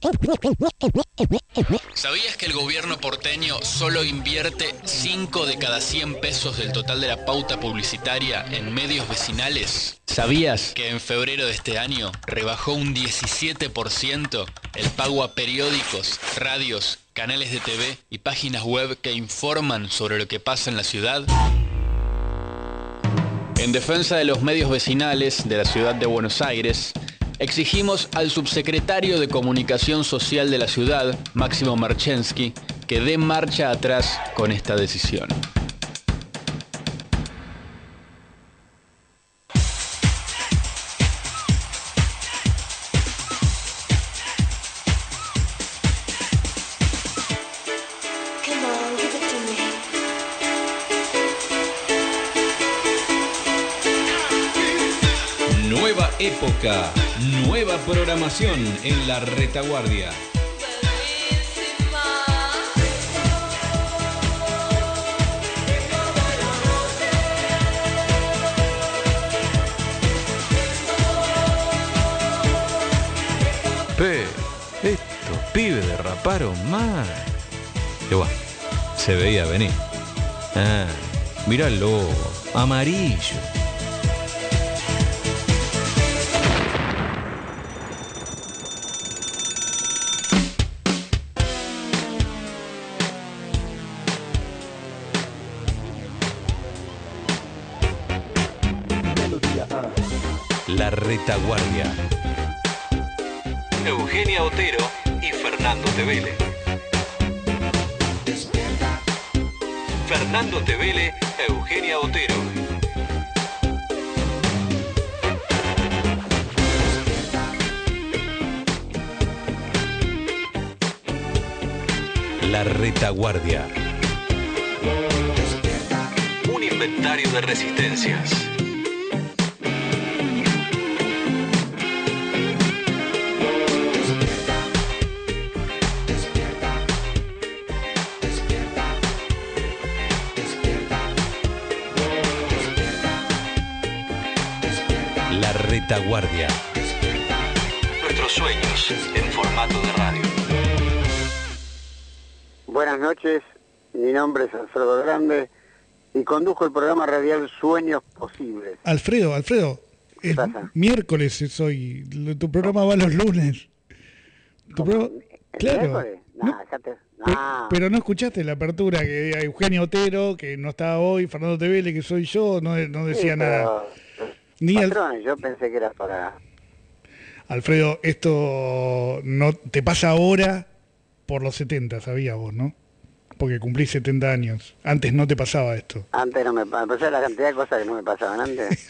¿Sabías que el gobierno porteño solo invierte 5 de cada 100 pesos del total de la pauta publicitaria en medios vecinales? ¿Sabías que en febrero de este año rebajó un 17% el pago a periódicos, radios, canales de TV y páginas web que informan sobre lo que pasa en la ciudad? En defensa de los medios vecinales de la ciudad de Buenos Aires, exigimos al subsecretario de Comunicación Social de la ciudad, Máximo Marchensky, que dé marcha atrás con esta decisión. Nueva época, nueva programación en la retaguardia. Estos pibes derraparon mal. Y bueno, se veía venir. Mirá el logo, amarillo. La retaguardia. Eugenia Otero y Fernando Tevele. Fernando Tevele, Eugenia Otero. La retaguardia. Un inventario de resistencias. La retaguardia. Nuestros sueños en formato de radio. Buenas noches, mi nombre es Alfredo Grande y conduzco el programa radial Sueños Posibles. Alfredo, ¿Qué pasa? Miércoles es hoy, tu programa va los lunes. Claro. ¿Miércoles? Pero no escuchaste la apertura que hay Eugenia Otero, que no está hoy, Fernando Tevele, que soy yo, no decía nada. Ni patrones, yo pensé que era para... Alfredo, esto no te pasa ahora por los 70, sabías vos, ¿no? Porque cumplís 70 años. Antes no te pasaba esto. Antes no me pasaba, la cantidad de cosas que no me pasaban antes.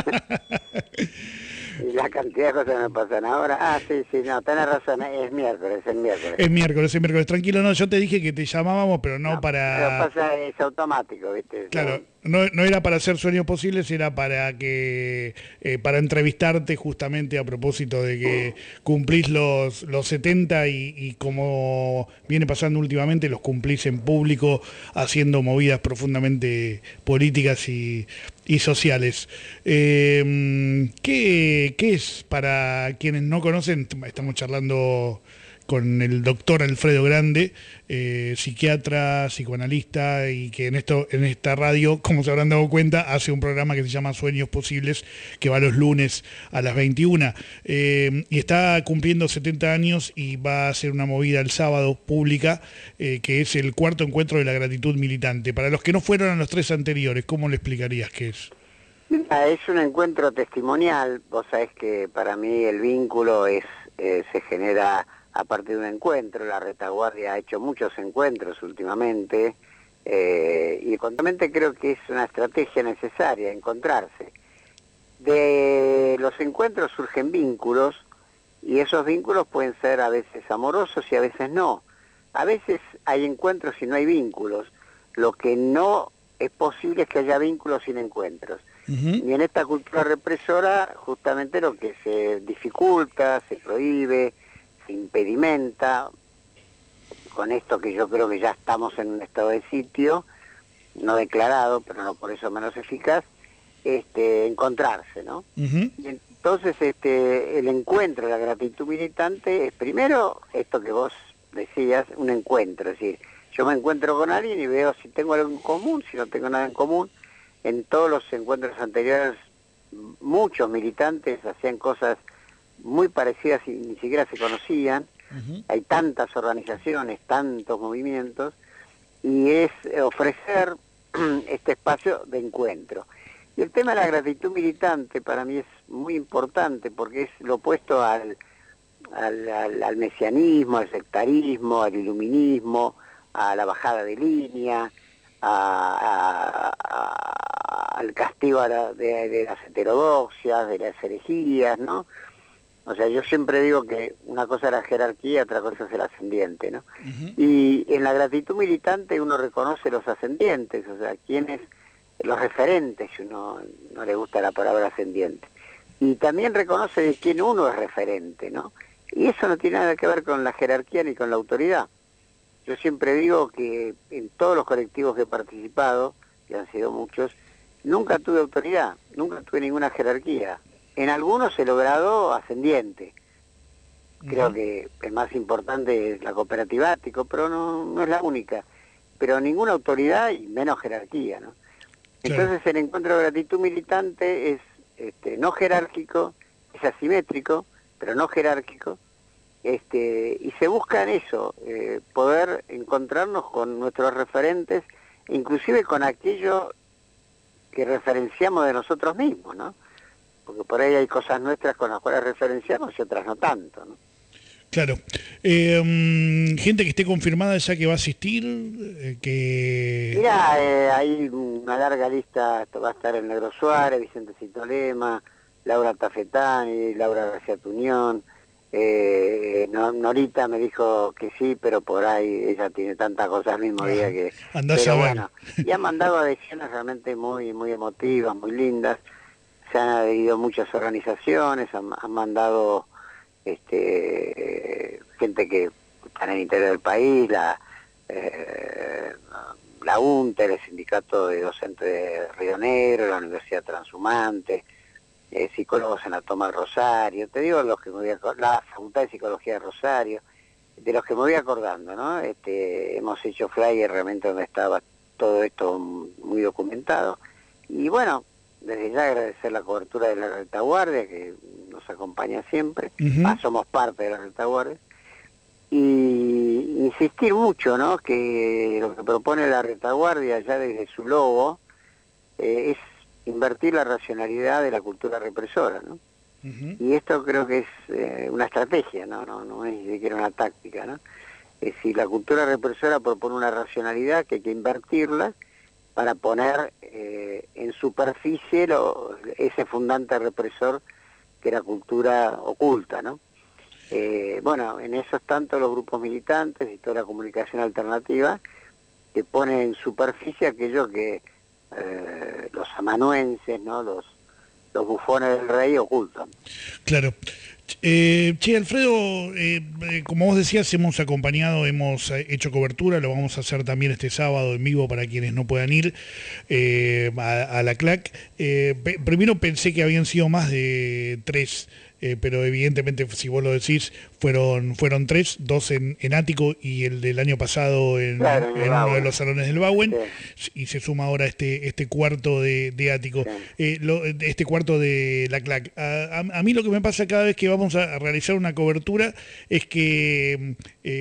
Y la cantidad de cosas que me pasan ahora. Sí, no, tenés razón, es miércoles. Es miércoles. Tranquilo, no, yo te dije que te llamábamos, pero no para... Pero pasa, es automático, ¿viste? Claro, no era para hacer Sueños Posibles, era para que para entrevistarte justamente a propósito de que cumplís los 70 y como viene pasando últimamente, los cumplís en público, haciendo movidas profundamente políticas y sociales. ¿Qué es, para quienes no conocen? Estamos charlando con el doctor Alfredo Grande, psiquiatra, psicoanalista, y que en esta radio, como se habrán dado cuenta, hace un programa que se llama Sueños Posibles, que va los lunes a las 21. Y está cumpliendo 70 años y va a hacer una movida el sábado pública, que es el cuarto encuentro de la gratitud militante. Para los que no fueron a los 3 anteriores, ¿cómo le explicarías qué es? Es un encuentro testimonial. Vos sabés que para mí el vínculo se genera a partir de un encuentro. La retaguardia ha hecho muchos encuentros últimamente y justamente creo que es una estrategia necesaria, encontrarse. De los encuentros surgen vínculos y esos vínculos pueden ser a veces amorosos y a veces no. A veces hay encuentros y no hay vínculos. Lo que no es posible es que haya vínculos sin encuentros. Y en esta cultura represora justamente lo que se dificulta, se prohíbe, se impedimenta, con esto que yo creo que ya estamos en un estado de sitio, no declarado, pero no por eso menos eficaz, encontrarse, ¿no? Entonces, el encuentro, la gratitud militante, es primero esto que vos decías, un encuentro, es decir, yo me encuentro con alguien y veo si tengo algo en común, si no tengo nada en común. En todos los encuentros anteriores, muchos militantes hacían cosas muy parecidas y ni siquiera se conocían. Hay tantas organizaciones, tantos movimientos, y es ofrecer este espacio de encuentro. Y el tema de la gratitud militante para mí es muy importante porque es lo opuesto al mesianismo, al sectarismo, al iluminismo, a la bajada de línea, al castigo de las heterodoxias, de las herejías, ¿no? O sea, yo siempre digo que una cosa es la jerarquía, otra cosa es el ascendiente, ¿no? Y en la gratitud militante uno reconoce los ascendientes, o sea, quiénes, los referentes, si uno no le gusta la palabra ascendiente. Y también reconoce de quién uno es referente, ¿no? Y eso no tiene nada que ver con la jerarquía ni con la autoridad. Yo siempre digo que en todos los colectivos que he participado, que han sido muchos, nunca tuve autoridad, nunca tuve ninguna jerarquía. En algunos he logrado ascendiente. Creo que el más importante es la cooperativa Ático, pero no es la única. Pero ninguna autoridad y menos jerarquía, ¿no? Entonces el encuentro de gratitud militante es no jerárquico, es asimétrico, pero no jerárquico, y se busca en eso, poder encontrarnos con nuestros referentes, inclusive con aquello que referenciamos de nosotros mismos, ¿no? Porque por ahí hay cosas nuestras con las cuales referenciamos y otras no tanto, ¿no? Claro. Gente que esté confirmada ya que va a asistir, Mirá, hay una larga lista, va a estar el Negro Suárez, Vicente Citolema, Laura Tafetani, Laura García Tuñón, Norita me dijo que sí, pero por ahí ella tiene tantas cosas el mismo día que... Pero bueno, y han mandado adhesiones realmente muy, muy emotivas, muy lindas, se han adherido muchas organizaciones, han mandado gente que está en el interior del país, la UNTER, el Sindicato de Docentes de Río Negro, la Universidad Transhumante, psicólogos en la Toma de Rosario, te digo los que me voy la Facultad de Psicología de Rosario, de los que me voy acordando, ¿no? Hemos hecho flyer realmente donde estaba todo esto muy documentado, y bueno, desde ya agradecer la cobertura de la Retaguardia, que nos acompaña siempre, somos parte de la Retaguardia, y insistir mucho, ¿no? Que lo que propone la Retaguardia ya desde su logo es invertir la racionalidad de la cultura represora, ¿no? Y esto creo que es una estrategia, no es ni siquiera una táctica, ¿no? Es decir, la cultura represora propone una racionalidad que hay que invertirla para poner en superficie ese fundante represor que era cultura oculta, ¿no? Bueno, en eso están todos los grupos militantes y toda la comunicación alternativa que pone en superficie aquello que los amanuenses, ¿no? Los bufones del rey ocultan. Claro. Alfredo, como vos decías, hemos acompañado, hemos hecho cobertura, lo vamos a hacer también este sábado en vivo para quienes no puedan ir a la CLAC. Primero pensé que habían sido más de 3, pero evidentemente, si vos lo decís, fueron 3, 2 en Ático y el del año pasado en uno de los salones del Bauen, y se suma ahora este cuarto de Ático, este cuarto de la CLAC. A mí lo que me pasa cada vez que vamos a realizar una cobertura es que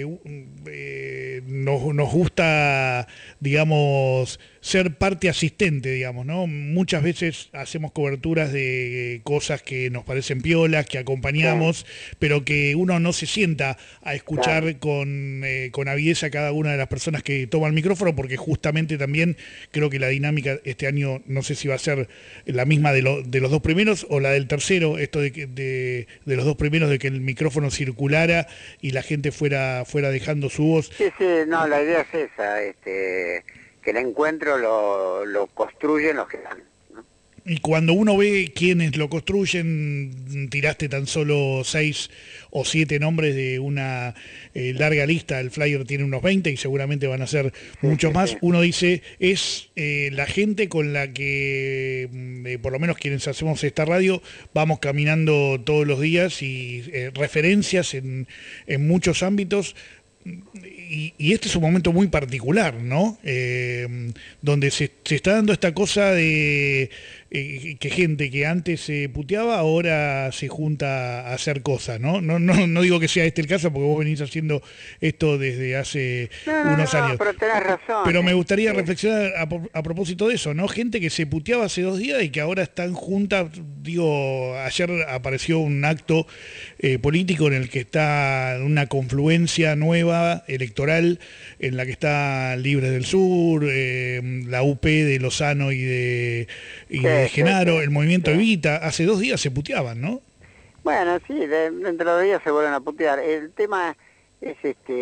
nos gusta, digamos, ser parte asistente, digamos, ¿no? Muchas veces hacemos coberturas de cosas que nos parecen piolas, que acompañamos, pero que uno no se sienta a escuchar con avidez a cada una de las personas que toma el micrófono, porque justamente también creo que la dinámica este año, no sé si va a ser la misma de los dos primeros o la del tercero, esto de los dos primeros, de que el micrófono circulara y la gente fuera dejando su voz. Sí, no, la idea es esa, que el encuentro lo construyen los que dan, ¿no? Y cuando uno ve quiénes lo construyen, tiraste tan solo 6 o 7 nombres de una larga lista, el flyer tiene unos 20 y seguramente van a ser muchos más, uno dice, es la gente con la que, por lo menos quienes hacemos esta radio, vamos caminando todos los días y referencias en muchos ámbitos. Y este es un momento muy particular, ¿no? Donde se está dando esta cosa de que gente que antes se puteaba ahora se junta a hacer cosas, ¿no? No digo que sea este el caso porque vos venís haciendo esto desde hace unos años. Pero tenés razón. Pero me gustaría reflexionar a propósito de eso, ¿no? Gente que se puteaba hace 2 días y que ahora están juntas. Digo, ayer apareció un acto político en el que está una confluencia nueva electoral en la que está Libres del Sur, la UP de Lozano y de Genaro, el movimiento Evita. Hace 2 días se puteaban, ¿no? Bueno, sí, dentro de los días se vuelven a putear. El tema es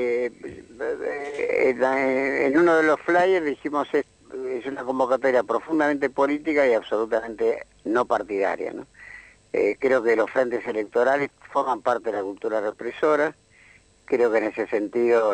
en uno de los flyers dijimos es una convocatoria profundamente política y absolutamente no partidaria, ¿no? Creo que los frentes electorales forman parte de la cultura represora. Creo que en ese sentido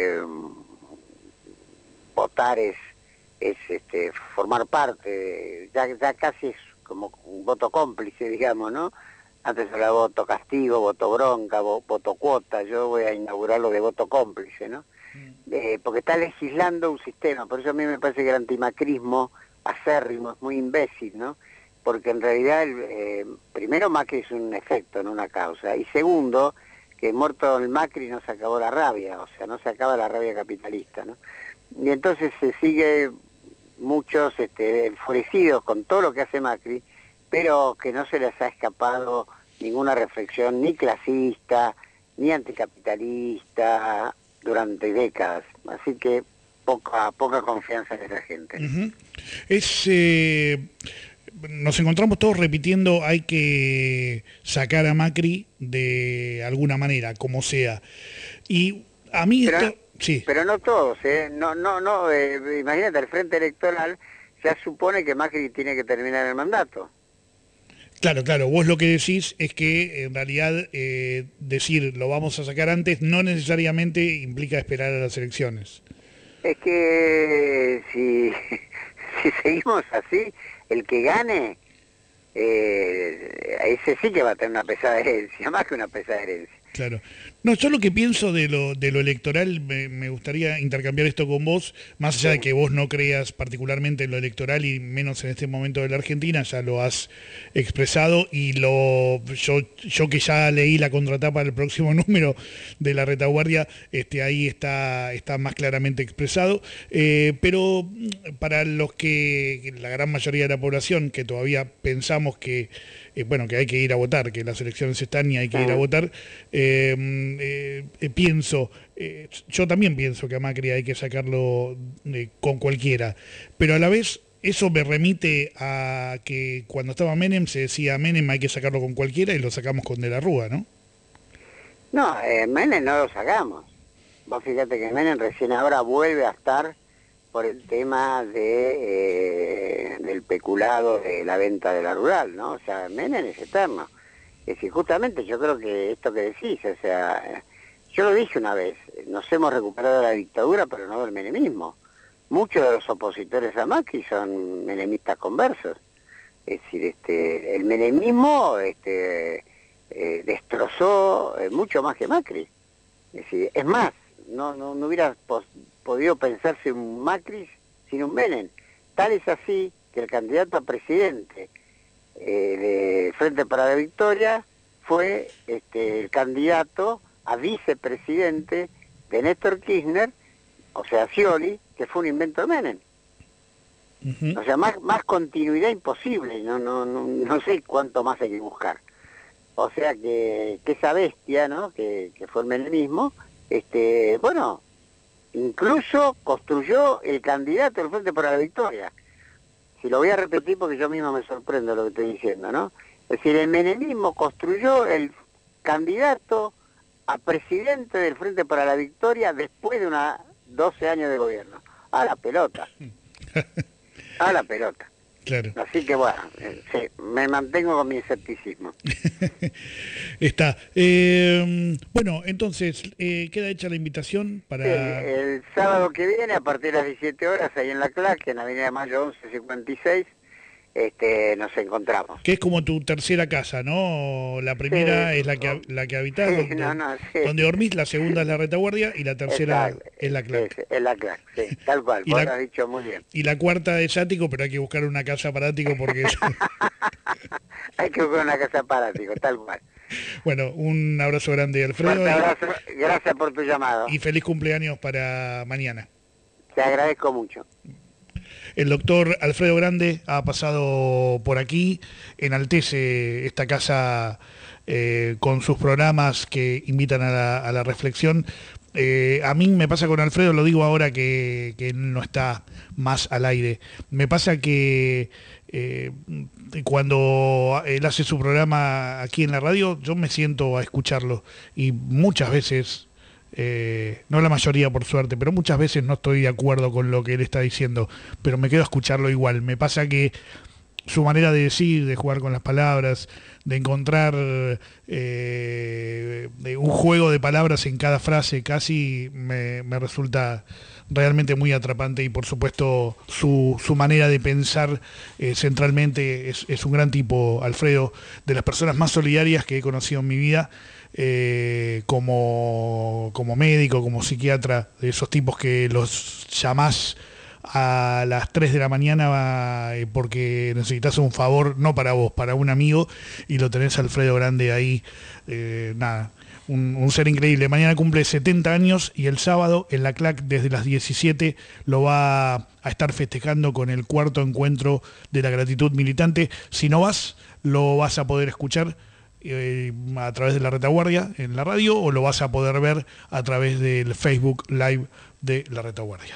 votar es formar parte, ya casi es como un voto cómplice, digamos, ¿no? Antes era voto castigo, voto bronca, voto cuota. Yo voy a inaugurarlo de voto cómplice, ¿no? Porque está legislando un sistema. Por eso a mí me parece que el antimacrismo acérrimo es muy imbécil, ¿no? Porque en realidad, primero, Macri es un efecto, no una causa. Y segundo, que muerto el Macri no se acabó la rabia, o sea, no se acaba la rabia capitalista, ¿no? Y entonces se sigue muchos enfurecidos con todo lo que hace Macri, pero que no se les ha escapado ninguna reflexión ni clasista, ni anticapitalista durante décadas. Así que poca confianza en esa gente. Nos encontramos todos repitiendo, hay que sacar a Macri de alguna manera, como sea. Y a mí sí. Pero no todos, imagínate, el Frente Electoral ya supone que Macri tiene que terminar el mandato. Claro, vos lo que decís es que en realidad decir lo vamos a sacar antes no necesariamente implica esperar a las elecciones. Es que si seguimos así, el que gane, ese sí que va a tener una pesada herencia, más que una pesada herencia. Claro. No, yo lo que pienso de lo electoral, me gustaría intercambiar esto con vos, más allá de que vos no creas particularmente en lo electoral y menos en este momento de la Argentina, ya lo has expresado y yo que ya leí la contratapa del próximo número de La Retaguardia, ahí está más claramente expresado, pero para los que, la gran mayoría de la población, que todavía pensamos que que hay que ir a votar, que las elecciones están y hay que ir a votar, yo también pienso que a Macri hay que sacarlo con cualquiera, pero a la vez eso me remite a que cuando estaba Menem se decía Menem hay que sacarlo con cualquiera y lo sacamos con De la Rúa, ¿no? No, Menem no lo sacamos. Vos fíjate que Menem recién ahora vuelve a estar por el tema del peculado de la venta de la rural, ¿no? O sea, Menem es eterno. Es decir, justamente yo creo que esto que decís, o sea, yo lo dije una vez, nos hemos recuperado de la dictadura, pero no del menemismo. Muchos de los opositores a Macri son menemistas conversos. Es decir, el menemismo destrozó mucho más que Macri. Es decir, es más, no hubiera podido pensarse un Macri sin un Menem. Tal es así que el candidato a presidente de Frente para la Victoria fue el candidato a vicepresidente de Néstor Kirchner, o sea, Scioli, que fue un invento de Menem. O sea, más continuidad imposible, no sé cuánto más hay que buscar. O sea que esa bestia, ¿no?, que fue el menemismo, incluso construyó el candidato del Frente para la Victoria. Si lo voy a repetir porque yo mismo me sorprendo lo que estoy diciendo, ¿no? Es decir, el menemismo construyó el candidato a presidente del Frente para la Victoria después de 12 años de gobierno. A la pelota. A la pelota. Claro. Así que bueno, sí, me mantengo con mi escepticismo. Está. Bueno, entonces, queda hecha la invitación para... Sí, el sábado que viene, a partir de las 17 horas, ahí en la CLAC, en Avenida Mayo 1156, nos encontramos. Que es como tu tercera casa, ¿no? La primera Sí. es la que habitás, Sí, donde, sí. donde dormís, la segunda es la retaguardia y la tercera Exacto. es la CLAC. Sí, es la CLAC, sí, tal cual, Y vos la- lo has dicho muy bien. Y la cuarta es ático, pero hay que buscar una casa para ático porque eso... Hay que buscar una casa para ti, tal cual. Bueno, un abrazo grande, Alfredo, Fuerte abrazo, gracias por tu llamado. y feliz cumpleaños para mañana. Te agradezco mucho. El doctor Alfredo Grande ha pasado por aquí, enaltece esta casa con sus programas que invitan a la reflexión. A mí me pasa con Alfredo, lo digo ahora que él no está más al aire, me pasa que cuando él hace su programa aquí en la radio, yo me siento a escucharlo y muchas veces... no la mayoría por suerte, pero muchas veces no estoy de acuerdo con lo que él está diciendo, pero me quedo a escucharlo igual. Me pasa que su manera de decir, de jugar con las palabras, de encontrar un juego de palabras en cada frase, casi me resulta realmente muy atrapante, y por supuesto su manera de pensar centralmente es un gran tipo, Alfredo, de las personas más solidarias que he conocido en mi vida. Como médico, como psiquiatra, de esos tipos que los llamás a las 3 de la mañana porque necesitas un favor, no para vos, para un amigo, y lo tenés a Alfredo Grande ahí, nada, un ser increíble. Mañana cumple 70 años y el sábado en la CLAC desde las 17 lo va a estar festejando con el 4º encuentro de la gratitud militante. Si no vas, lo vas a poder escuchar a través de la retaguardia en la radio, o lo vas a poder ver a través del Facebook Live de la retaguardia.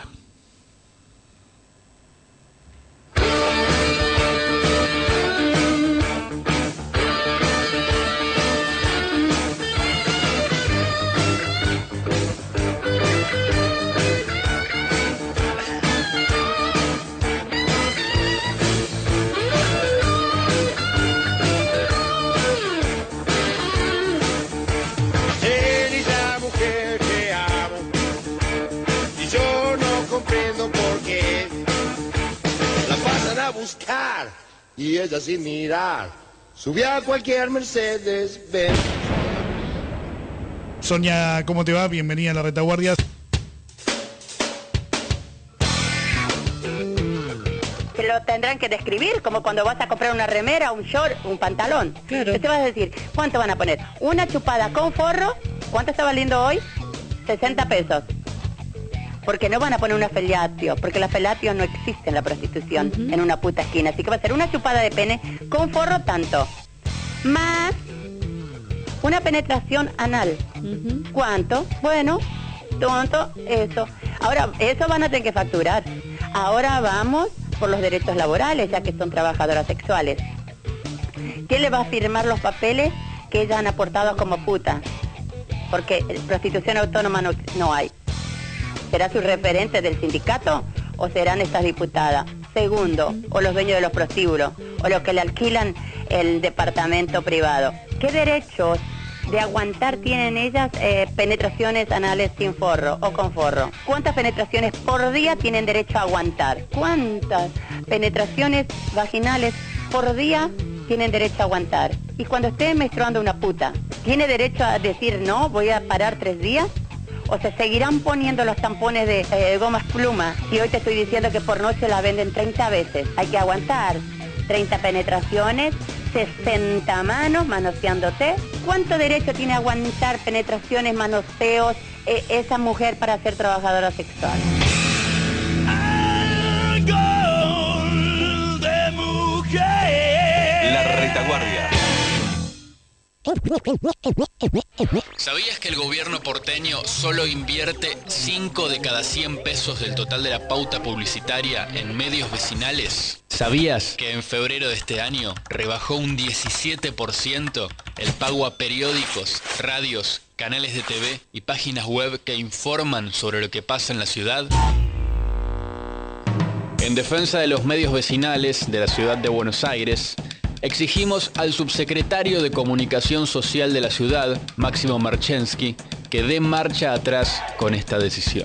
Eres la mujer que amo y yo no comprendo por qué la pasan a buscar y ella sin mirar subió a cualquier Mercedes-Benz. Sonia, ¿cómo te va? Bienvenida a la retaguardia. Te lo tendrán que describir, como cuando vas a comprar una remera, un short, un pantalón. Claro. Te vas a decir, ¿cuánto van a poner? Una chupada con forro, ¿cuánto está valiendo hoy? 60 pesos. Porque no van a poner una felatio, porque la felatio no existe en la prostitución, en una puta esquina. Así que va a ser una chupada de pene con forro tanto. Más una penetración anal. ¿Cuánto? Bueno, tonto, eso. Ahora, eso van a tener que facturar. Ahora vamos por los derechos laborales, ya que son trabajadoras sexuales. ¿Quién le va a firmar los papeles que ellas han aportado como puta? Porque prostitución autónoma no hay. ¿Será su referente del sindicato o serán estas diputadas? Segundo, o los dueños de los prostíbulos, o los que le alquilan el departamento privado. ¿Qué derechos de aguantar tienen ellas penetraciones anales sin forro o con forro? ¿Cuántas penetraciones por día tienen derecho a aguantar? ¿Cuántas penetraciones vaginales por día tienen derecho a aguantar? Y cuando esté menstruando una puta, ¿tiene derecho a decir no, voy a parar 3 días? ¿O se seguirán poniendo los tampones de gomas pluma? Y hoy te estoy diciendo que por noche la venden 30 veces. Hay que aguantar 30 penetraciones, 60 manos manoseándote. ¿Cuánto derecho tiene a aguantar penetraciones, manoseos esa mujer para ser trabajadora sexual? La retaguardia. ¿Sabías que el gobierno porteño solo invierte 5 de cada 100 pesos del total de la pauta publicitaria en medios vecinales? ¿Sabías que en febrero de este año rebajó un 17% el pago a periódicos, radios, canales de TV y páginas web que informan sobre lo que pasa en la ciudad? En defensa de los medios vecinales de la ciudad de Buenos Aires, exigimos al subsecretario de Comunicación Social de la ciudad, Máximo Marchensky, que dé marcha atrás con esta decisión.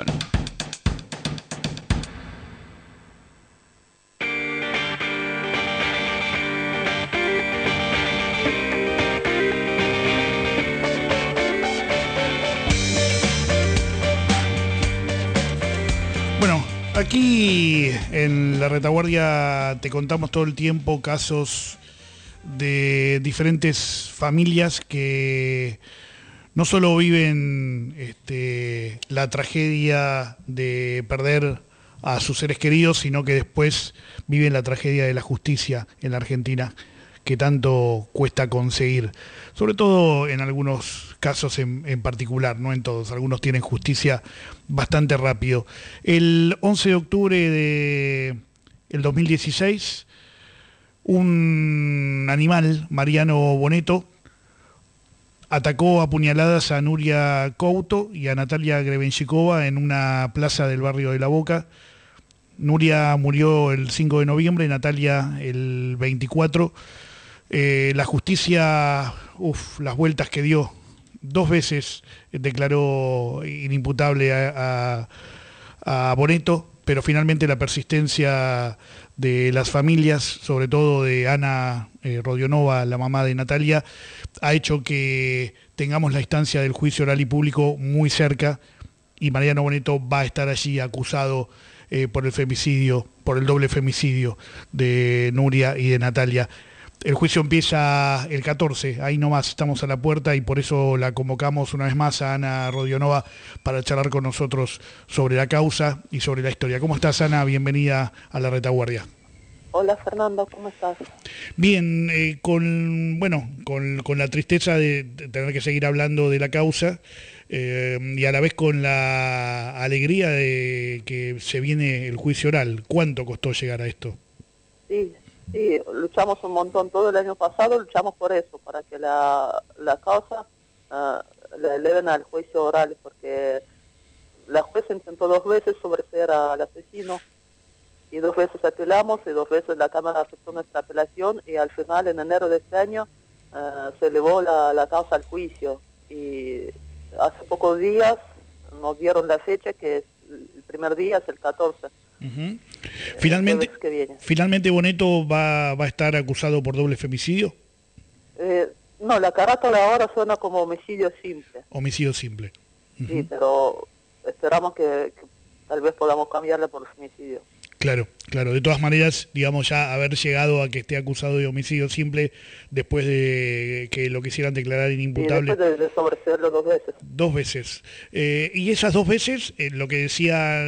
Aquí en La Retaguardia te contamos todo el tiempo casos de diferentes familias que no solo viven la tragedia de perder a sus seres queridos, sino que después viven la tragedia de la justicia en la Argentina, que tanto cuesta conseguir, sobre todo en algunos casos en particular, no en todos, algunos tienen justicia bastante rápido. El 11 de octubre del 2016, un animal, Mariano Boneto, atacó a puñaladas a Nuria Couto y a Natalia Grebenchikova en una plaza del barrio de La Boca. Nuria murió el 5 de noviembre, Natalia el 24. La justicia, las vueltas que dio, 2 veces declaró inimputable a Boneto, pero finalmente la persistencia de las familias, sobre todo de Ana Rodionova, la mamá de Natalia, ha hecho que tengamos la instancia del juicio oral y público muy cerca, y Mariano Boneto va a estar allí acusado por el femicidio, por el doble femicidio de Nuria y de Natalia. El juicio empieza el 14, ahí nomás estamos a la puerta, y por eso la convocamos una vez más a Ana Rodionova para charlar con nosotros sobre la causa y sobre la historia. ¿Cómo estás, Ana? Bienvenida a La Retaguardia. Hola, Fernando, ¿cómo estás? Bien, con la tristeza de tener que seguir hablando de la causa, y a la vez con la alegría de que se viene el juicio oral. ¿Cuánto costó llegar a esto? Sí, luchamos un montón. Todo el año pasado luchamos por eso, para que la causa la eleven al juicio oral, porque la jueza intentó 2 veces sobreseer al asesino, y 2 veces apelamos, y 2 veces la Cámara aceptó nuestra apelación, y al final, en enero de este año, se elevó la causa al juicio. Y hace pocos días nos dieron la fecha, que es el primer día, es el 14. Uh-huh. Finalmente Boneto va a estar acusado por doble femicidio. No, la carátula ahora suena como homicidio simple. Homicidio simple. Uh-huh. Sí, pero esperamos que tal vez podamos cambiarle por femicidio. Claro. De todas maneras, digamos, ya haber llegado a que esté acusado de homicidio simple después de que lo quisieran declarar inimputable. Sí, después de sobreseerlo 2 veces. 2 veces. Y esas 2 veces, lo que decía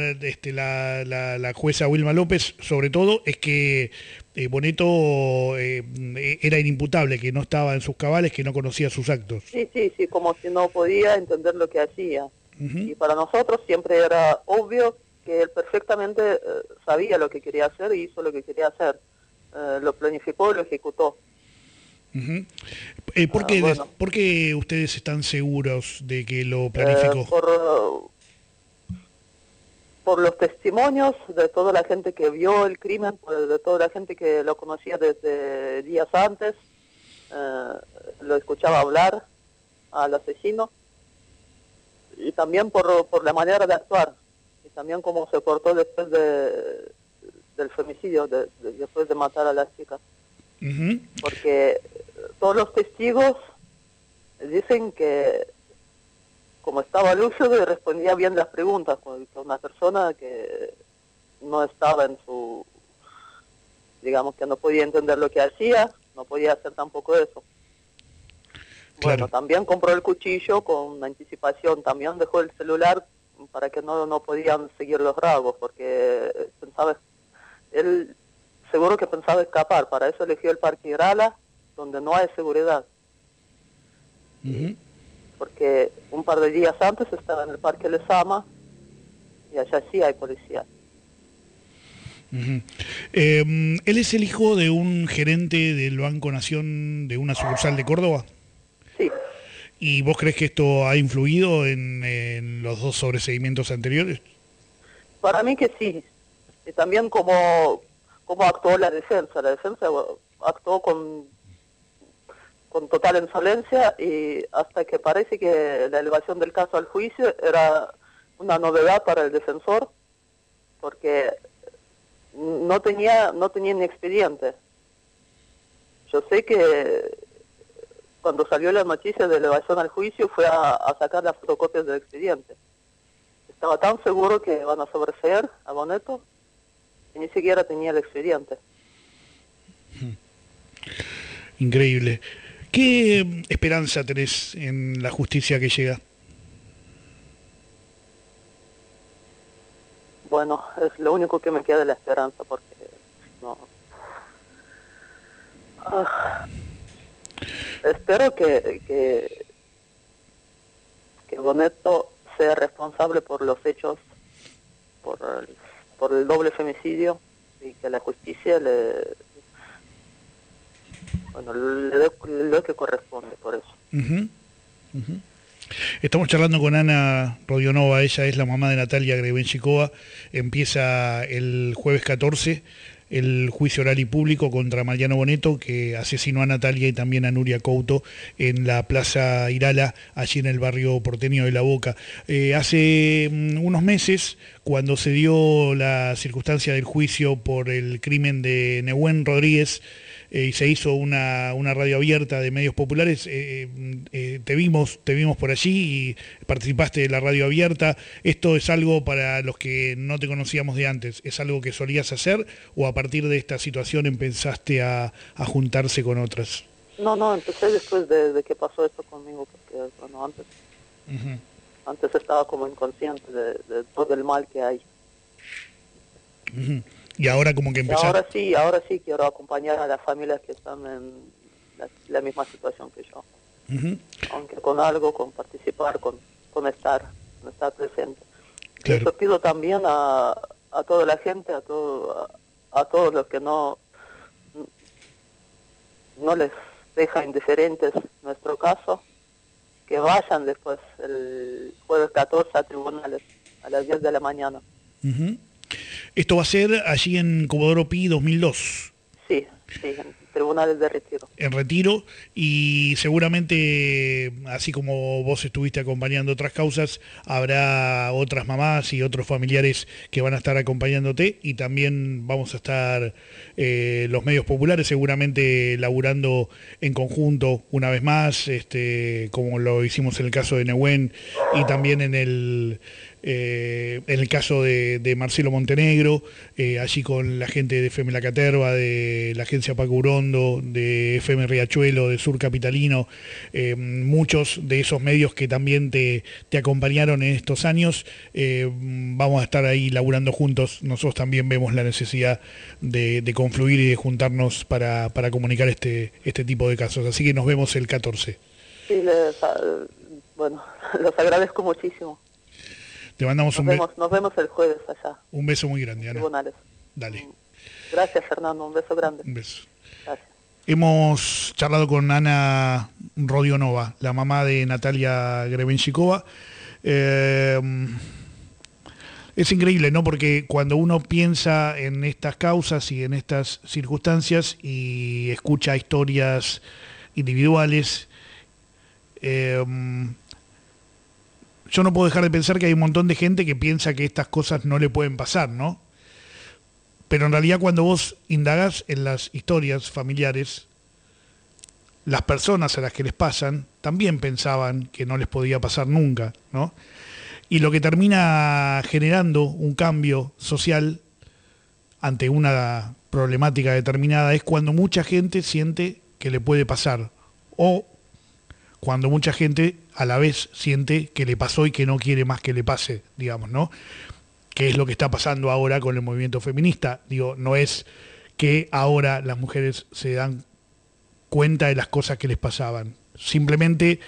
la jueza Wilma López, sobre todo, es que Boneto era inimputable, que no estaba en sus cabales, que no conocía sus actos. Sí, como si no podía entender lo que hacía. Uh-huh. Y para nosotros siempre era obvio que él perfectamente sabía lo que quería hacer y hizo lo que quería hacer. Lo planificó y lo ejecutó. Uh-huh. ¿Por qué ustedes están seguros de que lo planificó? Por los testimonios de toda la gente que vio el crimen, de toda la gente que lo conocía desde días antes, lo escuchaba hablar al asesino, y también por la manera de actuar, y también cómo se portó después del femicidio, después de matar a las chicas. Uh-huh. Porque todos los testigos dicen que como estaba lúcido y respondía bien las preguntas, con una persona que no estaba en su, digamos, que no podía entender lo que hacía, no podía hacer tampoco eso. Claro. Bueno, también compró el cuchillo con anticipación, también dejó el celular para que no podían seguir los rasgos, porque él seguro que pensaba escapar, para eso eligió el Parque Irala, donde no hay seguridad. Uh-huh. Porque un par de días antes estaba en el Parque Lezama, y allá sí hay policía. Uh-huh. Él es el hijo de un gerente del Banco Nación de una sucursal de Córdoba. Sí. ¿Y vos crees que esto ha influido en los 2 sobreseimientos anteriores? Para mí que sí. Y también cómo actuó la defensa. La defensa actuó con total insolencia, y hasta que parece que la elevación del caso al juicio era una novedad para el defensor, porque no tenía ni expediente. Yo sé que cuando salió la noticia de elevación al juicio fue a sacar las fotocopias del expediente. Estaba tan seguro que van a sobreseer a Bonetto que ni siquiera tenía el expediente. Increíble. ¿Qué esperanza tenés en la justicia que llega? Bueno, es lo único que me queda de la esperanza, porque no. Espero que Bonetto sea responsable por los hechos, por el doble femicidio, y que la justicia le dé lo que corresponde por eso. Estamos charlando con Ana Rodionova, ella es la mamá de Natalia Grebenšíková. Empieza el jueves 14 el juicio oral y público contra Mariano Bonetto, que asesinó a Natalia y también a Nuria Couto en la Plaza Irala, allí en el barrio porteño de La Boca. Hace unos meses, cuando se dio la circunstancia del juicio por el crimen de Nehuen Rodríguez, y se hizo una radio abierta de medios populares, te vimos por allí y participaste de la radio abierta. ¿Esto es algo para los que no te conocíamos de antes? ¿Es algo que solías hacer o a partir de esta situación empezaste a juntarse con otras? No, empecé después de que pasó esto conmigo, porque bueno, antes estaba como inconsciente de todo el mal que hay. Y ahora como que empezaste. Ahora sí quiero acompañar a las familias que están en la misma situación que yo. Aunque con algo, con participar, con estar presente. Claro. Eso pido también a toda la gente, a todos los que no les deja indiferentes nuestro caso, que vayan después el jueves 14 a tribunales a las 10 de la mañana. Esto va a ser allí en Comodoro Pi 2002. Sí, en tribunales de Retiro. En Retiro, y seguramente, así como vos estuviste acompañando otras causas, habrá otras mamás y otros familiares que van a estar acompañándote, y también vamos a estar los medios populares seguramente laburando en conjunto una vez más, como lo hicimos en el caso de Nehuen y también en el caso de Marcelo Montenegro, allí con la gente de FM La Caterva, de la agencia Paco Urondo, de FM Riachuelo, de Sur Capitalino, muchos de esos medios que también te acompañaron en estos años. Vamos a estar ahí laburando juntos. Nosotros también vemos la necesidad de confluir y de juntarnos para comunicar este tipo de casos. Así que nos vemos el 14. Sí, los agradezco muchísimo. Te mandamos nos vemos el jueves allá. Un beso muy grande, Ana. Tribunales. Dale. Gracias, Fernando. Un beso grande. Un beso. Gracias. Hemos charlado con Ana Rodionova, la mamá de Natalia Grebenšíková. Es increíble, ¿no? Porque cuando uno piensa en estas causas y en estas circunstancias y escucha historias individuales, yo no puedo dejar de pensar que hay un montón de gente que piensa que estas cosas no le pueden pasar, ¿no? Pero en realidad cuando vos indagás en las historias familiares, las personas a las que les pasan también pensaban que no les podía pasar nunca, ¿no? Y lo que termina generando un cambio social ante una problemática determinada es cuando mucha gente siente que le puede pasar, o cuando mucha gente a la vez siente que le pasó y que no quiere más que le pase, digamos, ¿no? Que es lo que está pasando ahora con el movimiento feminista. Digo, no es que ahora las mujeres se dan cuenta de las cosas que les pasaban. Simplemente,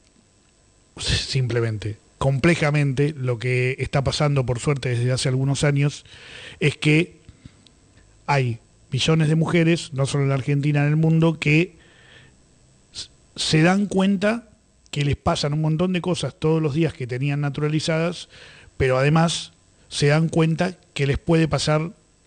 complejamente, lo que está pasando, por suerte, desde hace algunos años, es que hay millones de mujeres, no solo en la Argentina, en el mundo, que se dan cuenta que les pasan un montón de cosas todos los días que tenían naturalizadas, pero además se dan cuenta que les puede pasar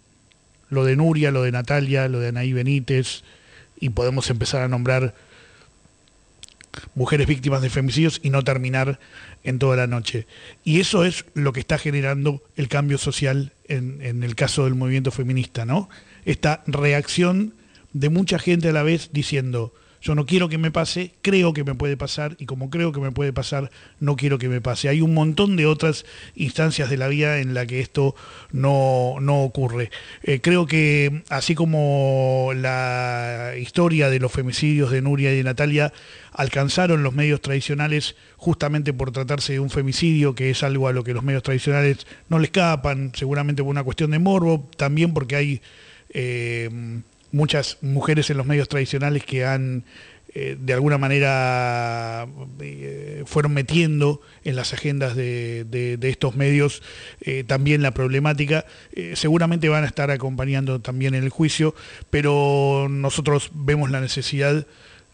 lo de Nuria, lo de Natalia, lo de Anaí Benítez, y podemos empezar a nombrar mujeres víctimas de femicidios y no terminar en toda la noche. Y eso es lo que está generando el cambio social en el caso del movimiento feminista, ¿no? Esta reacción de mucha gente a la vez diciendo: yo no quiero que me pase, creo que me puede pasar, y como creo que me puede pasar, no quiero que me pase. Hay un montón de otras instancias de la vida en la que esto no ocurre. Creo que así como la historia de los femicidios de Nuria y de Natalia alcanzaron los medios tradicionales justamente por tratarse de un femicidio, que es algo a lo que los medios tradicionales no le escapan, seguramente por una cuestión de morbo, también porque hay muchas mujeres en los medios tradicionales que han de alguna manera fueron metiendo en las agendas de estos medios también la problemática. Seguramente van a estar acompañando también en el juicio, pero nosotros vemos la necesidad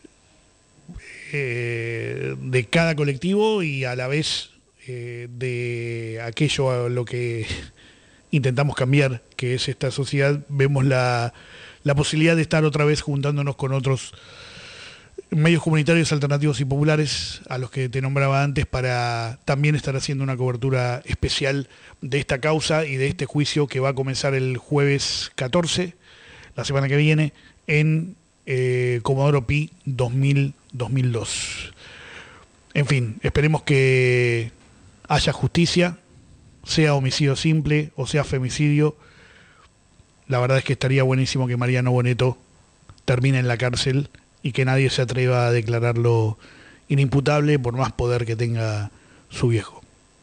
de cada colectivo y a la vez de aquello a lo que intentamos cambiar, que es esta sociedad. Vemos la posibilidad de estar otra vez juntándonos con otros medios comunitarios alternativos y populares a los que te nombraba antes, para también estar haciendo una cobertura especial de esta causa y de este juicio que va a comenzar el jueves 14, la semana que viene, en Comodoro Pi 2002. En fin, esperemos que haya justicia, sea homicidio simple o sea femicidio. La verdad es que estaría buenísimo que Mariano Boneto termine en la cárcel y que nadie se atreva a declararlo inimputable por más poder que tenga su viejo.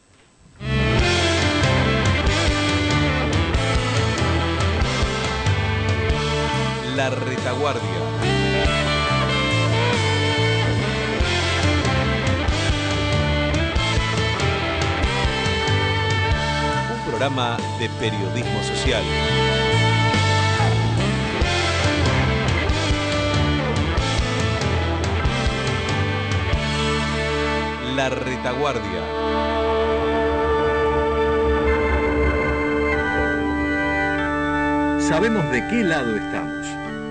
La Retaguardia. Un programa de periodismo social. La Retaguardia. Sabemos de qué lado estamos.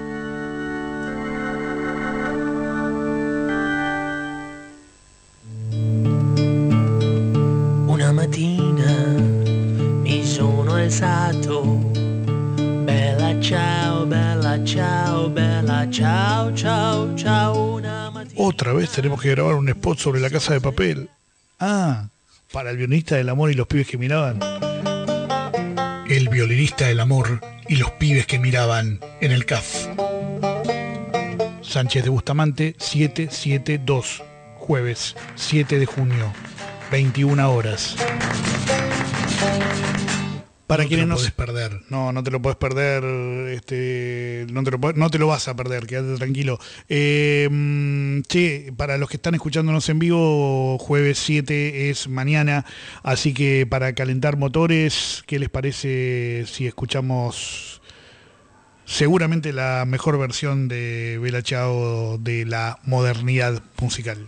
Una mattina mi sono alzato, bella ciao, bella ciao, bella ciao, ciao, ciao. Otra vez tenemos que grabar un spot sobre La Casa de Papel. Ah, para el violinista del amor y los pibes que miraban. El violinista del amor y los pibes que miraban en el CAF. Sánchez de Bustamante, 772, jueves 7 de junio, 21 horas. Para no quienes no te lo puedes perder. No te lo puedes perder, no te lo vas a perder, quédate tranquilo. Para los que están escuchándonos en vivo, jueves 7 es mañana, así que para calentar motores, ¿qué les parece si escuchamos seguramente la mejor versión de Bella Ciao de la modernidad musical?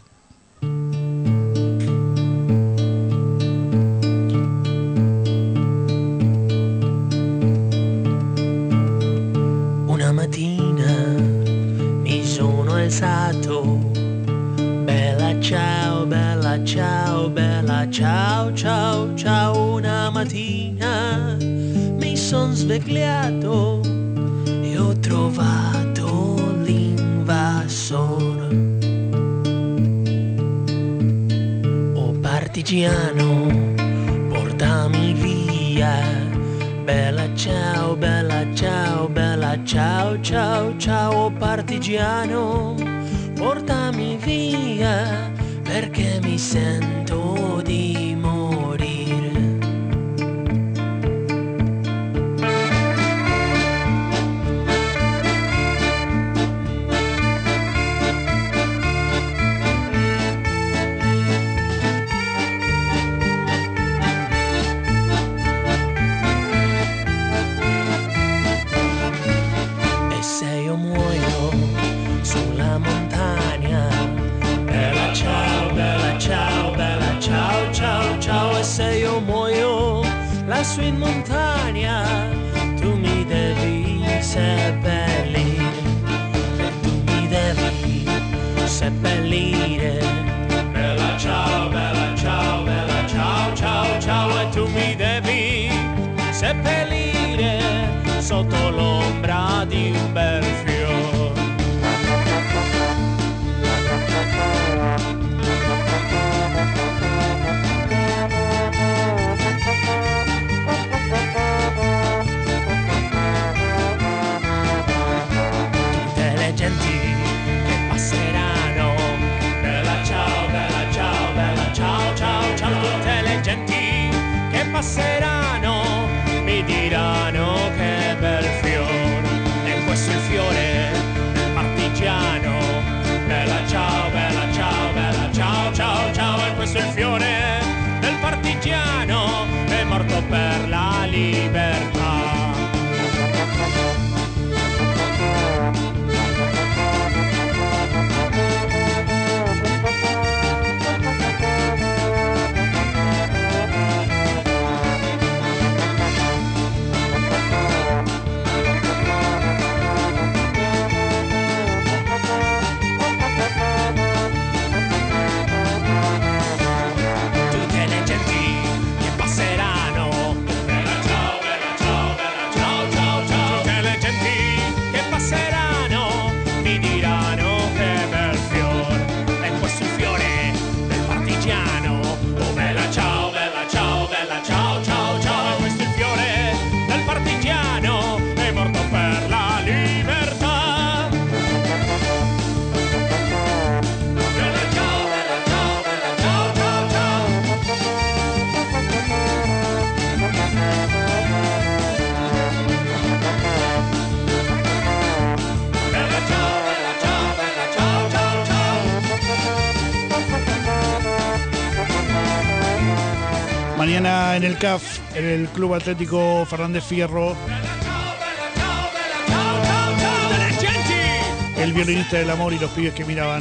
Bella ciao, bella ciao, bella ciao, ciao, ciao. Una mattina mi son svegliato e ho trovato l'invasor. Oh partigiano, portami via. Bella ciao, bella ciao, bella ciao, ciao, ciao. Partigiano, portami via, perché mi sento di morire. Lassù in montagna tu mi devi seppellire, e tu mi devi seppellire. Bella ciao, bella ciao, bella ciao, ciao, ciao, e tu mi devi seppellire sotto l'ombra di un bel fiore. Tutte le genti che passeranno, bella ciao, bella ciao, bella ciao, ciao, ciao, tutte le genti che passeranno mi diranno che bel fiore, e questo è il fiore del partigiano. Bella ciao, bella ciao, bella ciao, ciao, ciao, e questo è il fiore del partigiano, è morto per la libertà. Mañana en el CAF, en el Club Atlético Fernández Fierro, el violinista del amor y los pibes que miraban.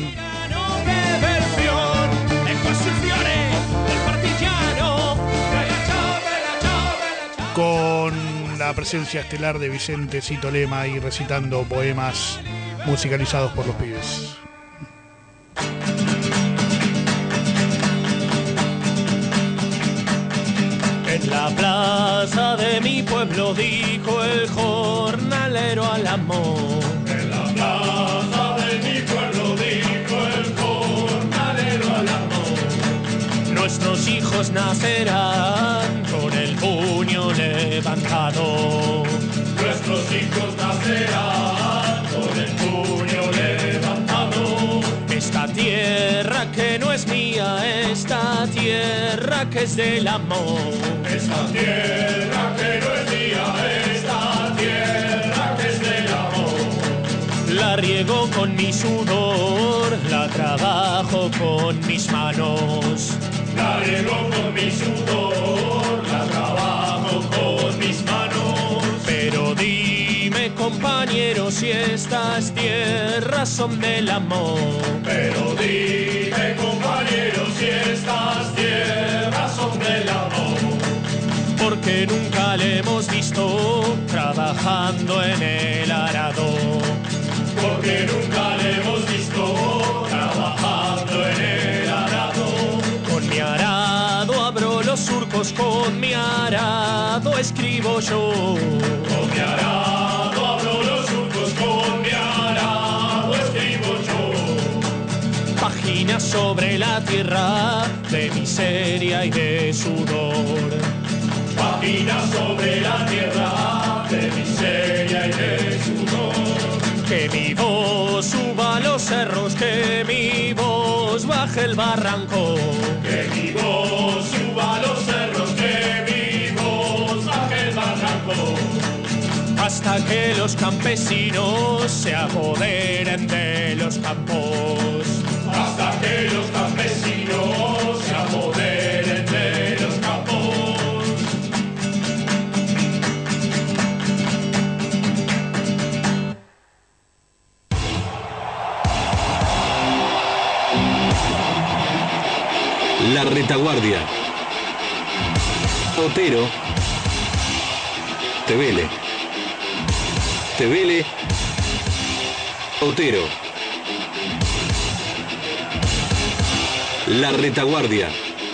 Con la presencia estelar de Vicente Cito Lema y recitando poemas musicalizados por los pibes. En la plaza de mi pueblo dijo el jornalero al amor. En la plaza de mi pueblo dijo el jornalero al amor. Nuestros hijos nacerán con el puño levantado. Nuestros hijos nacerán con el puño levantado. Esta tierra que no es mía, esta tierra que es del amor. Esta tierra que no es mía, esta tierra que es del amor. La riego con mi sudor, la trabajo con mis manos. La riego con mi sudor, la trabajo con mis manos. Pero dime, compañero, si estas tierras son del amor. Pero dime, compañero, si estas tierras son del amor. Porque nunca le hemos visto trabajando en el arado. Porque nunca le hemos visto trabajando en el arado. Con mi arado abro los surcos, con mi arado escribo yo. Con mi arado abro los surcos, con mi arado escribo yo. Páginas sobre la tierra de miseria y de sudor. Páginas sobre la tierra de miseria y de sudor. Que mi voz suba a los cerros, que mi voz baje el barranco. Que mi voz suba a los cerros, que mi voz baje el barranco. Hasta que los campesinos se apoderen de los campos. Hasta que los campesinos se apoderen de los campos. La Retaguardia. Otero. Tevele. Estevele, Otero. La Retaguardia.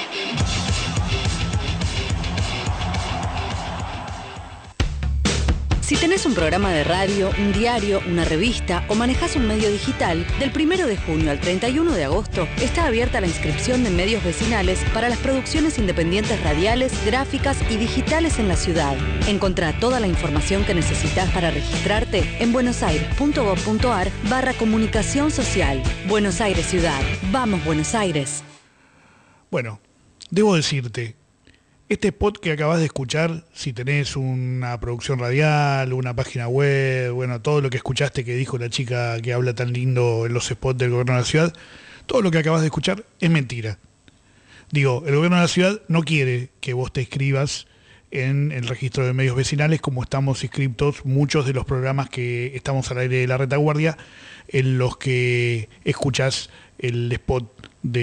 Si tenés un programa de radio, un diario, una revista o manejás un medio digital, del 1 de junio al 31 de agosto está abierta la inscripción de medios vecinales para las producciones independientes radiales, gráficas y digitales en la ciudad. Encontrá toda la información que necesitas para registrarte en buenosaires.gov.ar/comunicación social. Buenos Aires Ciudad. ¡Vamos, Buenos Aires! Bueno, debo decirte, este spot que acabas de escuchar, si tenés una producción radial, una página web, bueno, todo lo que escuchaste que dijo la chica que habla tan lindo en los spots del gobierno de la ciudad, todo lo que acabas de escuchar es mentira. Digo, el gobierno de la ciudad no quiere que vos te inscribas en el registro de medios vecinales como estamos inscriptos muchos de los programas que estamos al aire de La Retaguardia, en los que escuchás el spot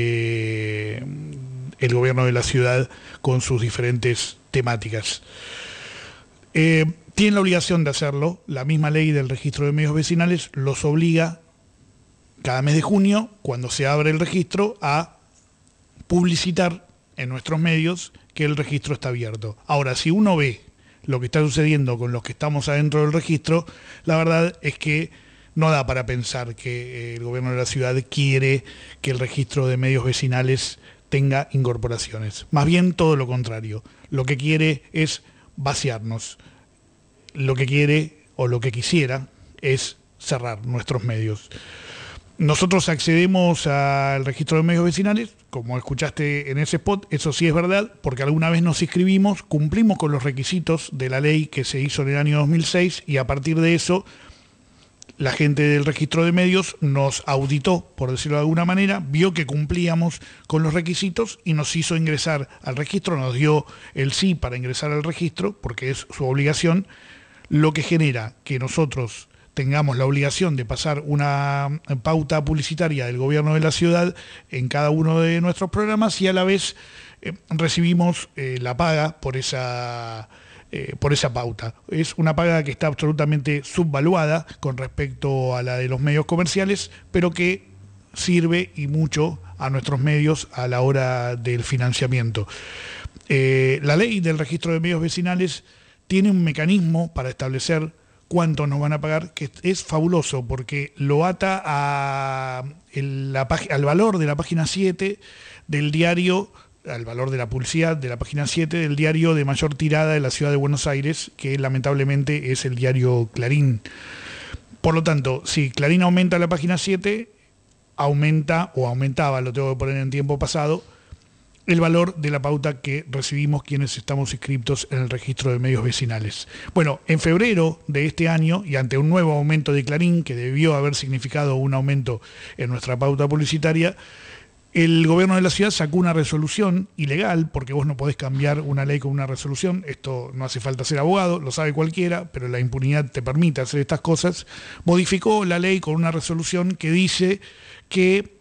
de el gobierno de la ciudad con sus diferentes temáticas. Tienen la obligación de hacerlo. La misma ley del registro de medios vecinales los obliga cada mes de junio, cuando se abre el registro, a publicitar en nuestros medios que el registro está abierto. Ahora, si uno ve lo que está sucediendo con los que estamos adentro del registro, la verdad es que no da para pensar que el gobierno de la ciudad quiere que el registro de medios vecinales tenga incorporaciones. Más bien todo lo contrario. Lo que quiere es vaciarnos. Lo que quiere o lo que quisiera es cerrar nuestros medios. Nosotros accedemos al registro de medios vecinales, como escuchaste en ese spot, eso sí es verdad, porque alguna vez nos inscribimos, cumplimos con los requisitos de la ley que se hizo en el año 2006 y a partir de eso la gente del registro de medios nos auditó, por decirlo de alguna manera, vio que cumplíamos con los requisitos y nos hizo ingresar al registro, nos dio el sí para ingresar al registro, porque es su obligación, lo que genera que nosotros tengamos la obligación de pasar una pauta publicitaria del gobierno de la ciudad en cada uno de nuestros programas y a la vez recibimos la paga por esa pauta. Es una paga que está absolutamente subvaluada con respecto a la de los medios comerciales, pero que sirve y mucho a nuestros medios a la hora del financiamiento. La ley del registro de medios vecinales tiene un mecanismo para establecer cuánto nos van a pagar, que es fabuloso porque lo ata al valor de la página 7 del diario, al valor de la publicidad de la página 7 del diario de mayor tirada de la ciudad de Buenos Aires, que lamentablemente es el diario Clarín. Por lo tanto, si Clarín aumenta la página 7, aumenta o aumentaba, lo tengo que poner en tiempo pasado, el valor de la pauta que recibimos quienes estamos inscriptos en el registro de medios vecinales. Bueno, en febrero de este año, y ante un nuevo aumento de Clarín, que debió haber significado un aumento en nuestra pauta publicitaria, el gobierno de la ciudad sacó una resolución ilegal, porque vos no podés cambiar una ley con una resolución, esto no hace falta ser abogado, lo sabe cualquiera, pero la impunidad te permite hacer estas cosas, modificó la ley con una resolución que dice que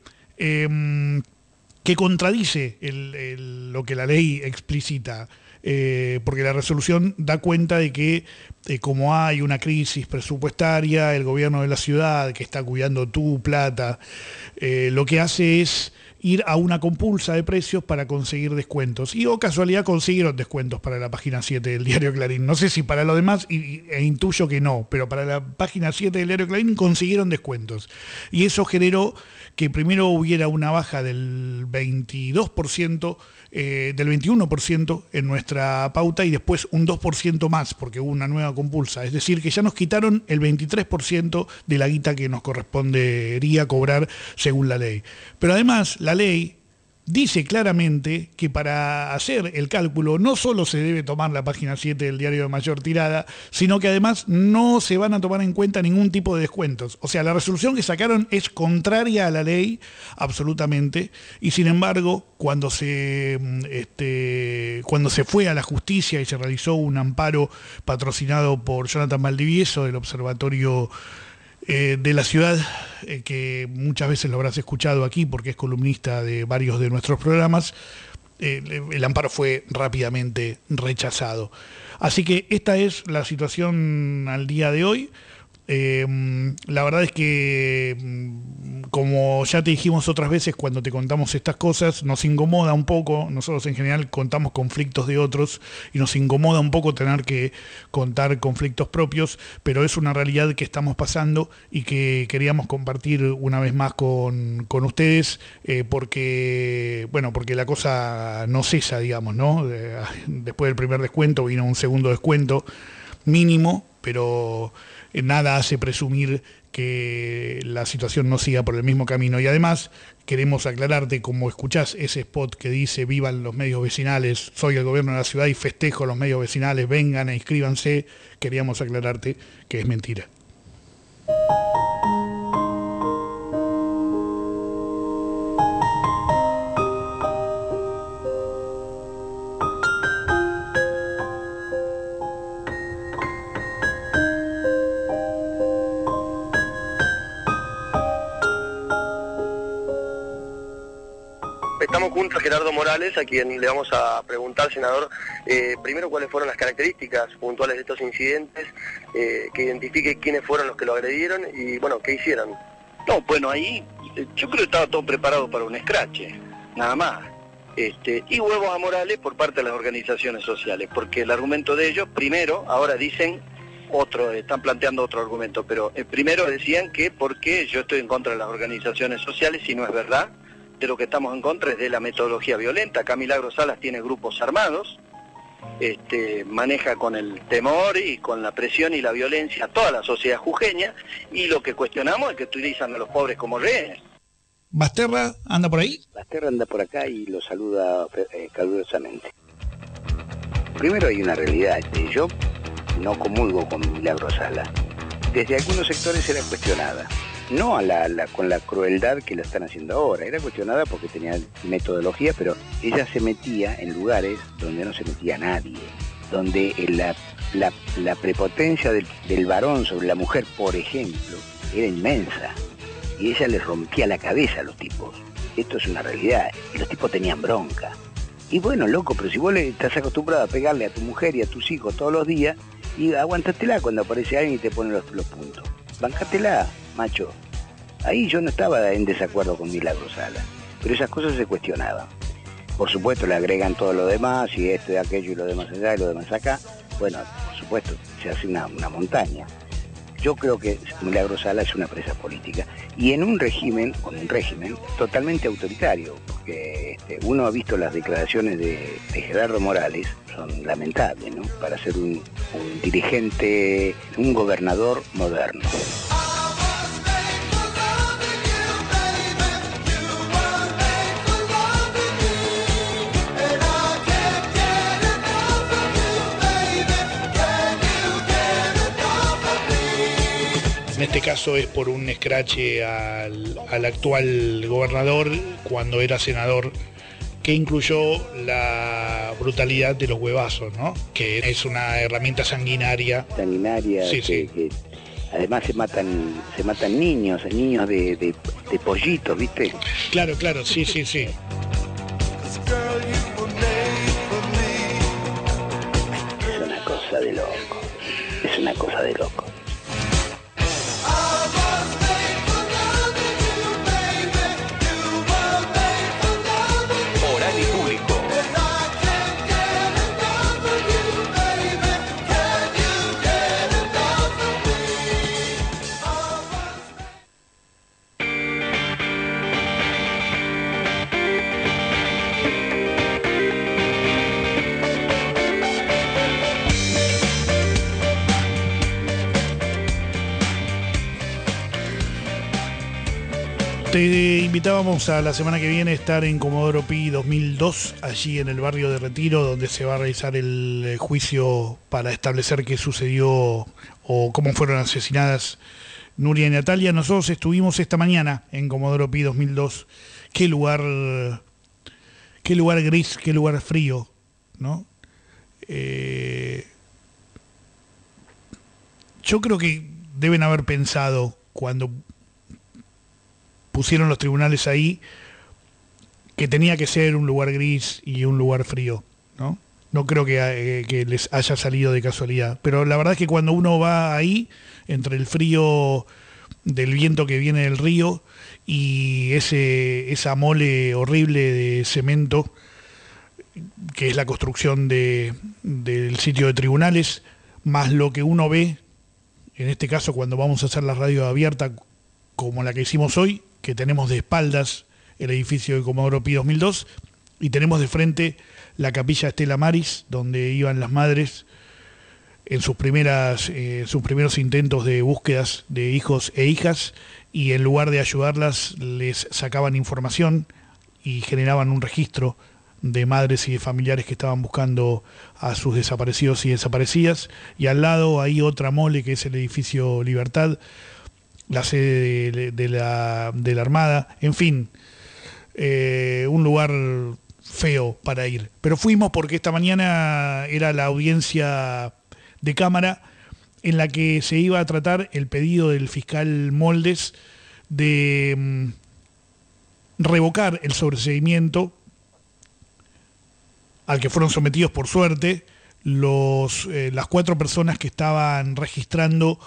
contradice lo que la ley explicita, porque la resolución da cuenta de que como hay una crisis presupuestaria, el gobierno de la ciudad que está cuidando tu plata, lo que hace es ir a una compulsa de precios para conseguir descuentos. Y casualidad consiguieron descuentos para la página 7 del diario Clarín. No sé si para lo demás, e intuyo que no, pero para la página 7 del diario Clarín consiguieron descuentos. Y eso generó que primero hubiera una baja del 22%, del 21% en nuestra pauta y después un 2% más porque hubo una nueva compulsa. Es decir, que ya nos quitaron el 23% de la guita que nos correspondería cobrar según la ley. Pero además, la ley dice claramente que para hacer el cálculo no solo se debe tomar la página 7 del diario de mayor tirada, sino que además no se van a tomar en cuenta ningún tipo de descuentos. O sea, la resolución que sacaron es contraria a la ley, absolutamente, y sin embargo, cuando se fue a la justicia y se realizó un amparo patrocinado por Jonathan Valdivieso del Observatorio de la ciudad, que muchas veces lo habrás escuchado aquí porque es columnista de varios de nuestros programas, el amparo fue rápidamente rechazado. Así que esta es la situación al día de hoy. La verdad es que, como ya te dijimos otras veces cuando te contamos estas cosas, nos incomoda un poco. Nosotros en general contamos conflictos de otros y nos incomoda un poco tener que contar conflictos propios, pero es una realidad que estamos pasando y que queríamos compartir una vez más con ustedes, porque la cosa no cesa, digamos, ¿no? Después del primer descuento vino un segundo descuento mínimo, pero nada hace presumir que la situación no siga por el mismo camino. Y además queremos aclararte, como escuchás ese spot que dice vivan los medios vecinales, soy el gobierno de la ciudad y festejo los medios vecinales, vengan e inscríbanse, queríamos aclararte que es mentira. Estamos junto a Gerardo Morales, a quien le vamos a preguntar, senador, primero cuáles fueron las características puntuales de estos incidentes, que identifique quiénes fueron los que lo agredieron y, bueno, qué hicieron. No, bueno, ahí yo creo que estaba todo preparado para un escrache, nada más. Y huevos a Morales por parte de las organizaciones sociales, porque el argumento de ellos, primero, ahora dicen están planteando otro argumento, pero primero decían que porque yo estoy en contra de las organizaciones sociales, y no es verdad. De lo que estamos en contra es de la metodología violenta. Acá Milagro Salas tiene grupos armados, maneja con el temor y con la presión y la violencia a toda la sociedad jujeña, y lo que cuestionamos es que utilizan a los pobres como rehenes. ¿Basterra anda por ahí? Basterra anda por acá y lo saluda calurosamente. Primero hay una realidad, yo no comulgo con Milagro Salas. Desde algunos sectores era cuestionada. No con la crueldad que lo están haciendo ahora, era cuestionada porque tenía metodología, pero ella se metía en lugares donde no se metía nadie, donde la prepotencia del varón sobre la mujer, por ejemplo, era inmensa, y ella les rompía la cabeza a los tipos. Esto es una realidad, y los tipos tenían bronca. Y bueno, loco, pero si vos estás acostumbrado a pegarle a tu mujer y a tus hijos todos los días, y aguantatela cuando aparece alguien y te pone los puntos. Bancátela, macho. Ahí yo no estaba en desacuerdo con Milagro Salas, pero esas cosas se cuestionaban. Por supuesto le agregan todo lo demás, y esto y aquello y lo demás allá y lo demás acá. Bueno, por supuesto, se hace una montaña. Yo creo que Milagro Salas es una presa política, y en un régimen totalmente autoritario, porque uno ha visto las declaraciones de Gerardo Morales, son lamentables, ¿no? Para ser un dirigente, un gobernador moderno. En este caso es por un escrache al actual gobernador cuando era senador, que incluyó la brutalidad de los huevazos, ¿no? Que es una herramienta sanguinaria. Sí, que además se matan niños de pollitos, ¿viste? Claro, sí. Es una cosa de loco. Te invitábamos a la semana que viene a estar en Comodoro Pi 2002, allí en el barrio de Retiro, donde se va a realizar el juicio para establecer qué sucedió o cómo fueron asesinadas Nuria y Natalia. Nosotros estuvimos esta mañana en Comodoro Pi 2002. Qué lugar gris, qué lugar frío, ¿no? Yo creo que deben haber pensado cuando pusieron los tribunales ahí que tenía que ser un lugar gris y un lugar frío, ¿no? No creo que les haya salido de casualidad. Pero la verdad es que cuando uno va ahí, entre el frío del viento que viene del río y esa mole horrible de cemento, que es la construcción del sitio de tribunales, más lo que uno ve, en este caso cuando vamos a hacer la radio abierta como la que hicimos hoy, que tenemos de espaldas el edificio de Comodoro Pi 2002 y tenemos de frente la capilla Estela Maris, donde iban las madres en sus primeros intentos de búsquedas de hijos e hijas, y en lugar de ayudarlas les sacaban información y generaban un registro de madres y de familiares que estaban buscando a sus desaparecidos y desaparecidas. Y al lado hay otra mole que es el edificio Libertad, la sede de la Armada, en fin, un lugar feo para ir. Pero fuimos porque esta mañana era la audiencia de Cámara en la que se iba a tratar el pedido del fiscal Moldes de revocar el sobreseimiento al que fueron sometidos, por suerte, las 4 personas que estaban registrando,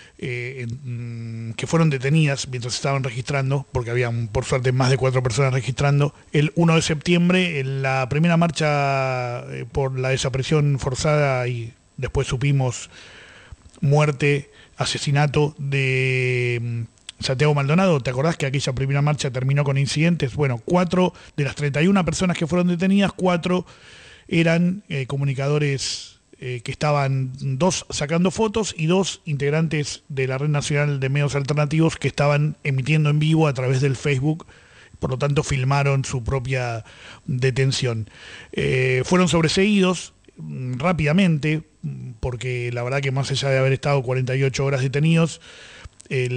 que fueron detenidas mientras estaban registrando, porque habían, por suerte, más de 4 personas registrando, el 1 de septiembre, en la primera marcha por la desaparición forzada y después supimos muerte, asesinato de Santiago Maldonado. ¿Te acordás que aquella primera marcha terminó con incidentes? Bueno, 4 de las 31 personas que fueron detenidas, 4 eran comunicadores que estaban, 2 sacando fotos y 2 integrantes de la Red Nacional de Medios Alternativos que estaban emitiendo en vivo a través del Facebook, por lo tanto filmaron su propia detención. Fueron sobreseídos rápidamente, porque la verdad que más allá de haber estado 48 horas detenidos, el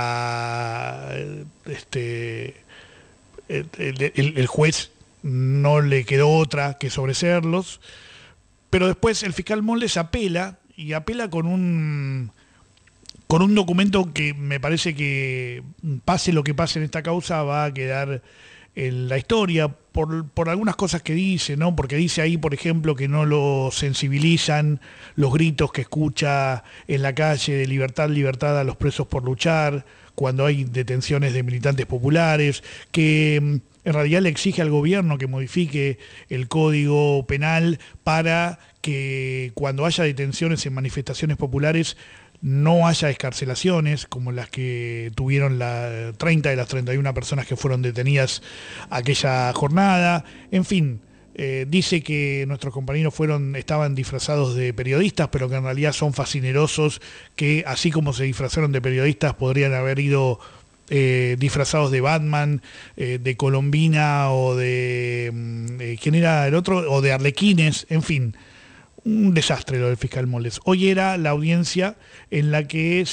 juez no le quedó otra que sobreseerlos, pero después el fiscal Moldes apela con un documento que me parece que, pase lo que pase en esta causa, va a quedar en la historia por algunas cosas que dice, ¿no? Porque dice ahí, por ejemplo, que no lo sensibilizan los gritos que escucha en la calle de libertad, libertad a los presos por luchar, cuando hay detenciones de militantes populares, que en realidad le exige al gobierno que modifique el Código Penal para que cuando haya detenciones en manifestaciones populares no haya excarcelaciones como las que tuvieron 30 de las 31 personas que fueron detenidas aquella jornada. En fin, dice que nuestros compañeros estaban disfrazados de periodistas, pero que en realidad son fascinerosos, que así como se disfrazaron de periodistas podrían haber ido disfrazados de Batman, de Colombina o de ¿quién era el otro? O de Arlequines, en fin. Un desastre lo del fiscal Moldes. Hoy era la audiencia en la que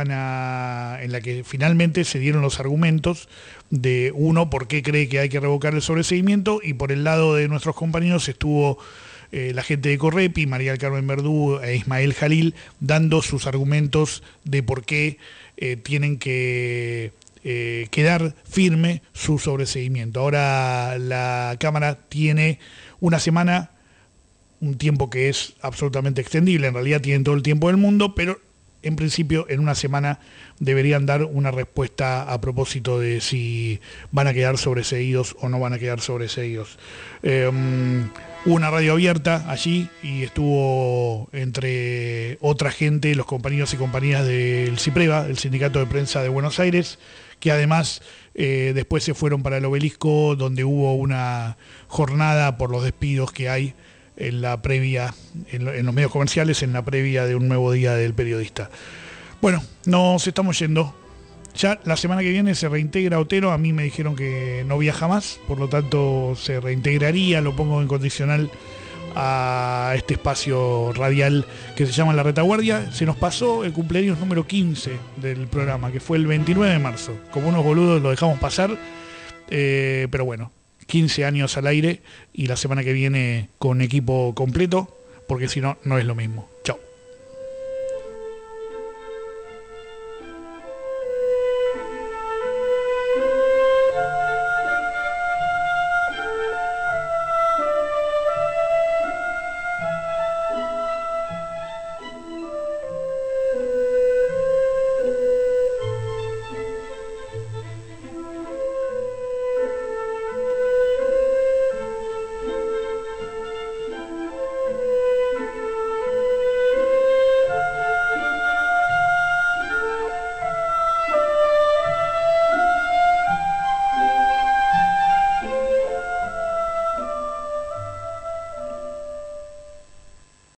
finalmente se dieron los argumentos de uno, por qué cree que hay que revocar el sobreseimiento, y por el lado de nuestros compañeros estuvo la gente de Correpi, María del Carmen Verdú e Ismael Jalil, dando sus argumentos de por qué tienen que quedar firme su sobreseimiento. Ahora la Cámara tiene una semana, un tiempo que es absolutamente extendible, en realidad tienen todo el tiempo del mundo, pero en principio en una semana deberían dar una respuesta a propósito de si van a quedar sobreseídos o no van a quedar sobreseídos. Hubo una radio abierta allí y estuvo, entre otra gente, los compañeros y compañeras del CIPREVA, el Sindicato de Prensa de Buenos Aires, que además después se fueron para el Obelisco, donde hubo una jornada por los despidos que hay en la previa, en los medios comerciales, en la previa de un nuevo día del periodista. Bueno, nos estamos yendo. Ya la semana que viene se reintegra Otero. A mí me dijeron que no viaja más, por lo tanto se reintegraría, lo pongo en condicional a este espacio radial que se llama La Retaguardia. Se nos pasó el cumpleaños número 15 del programa, que fue el 29 de marzo. Como unos boludos lo dejamos pasar, pero bueno, 15 años al aire, y la semana que viene con equipo completo, porque si no, no es lo mismo. Chao.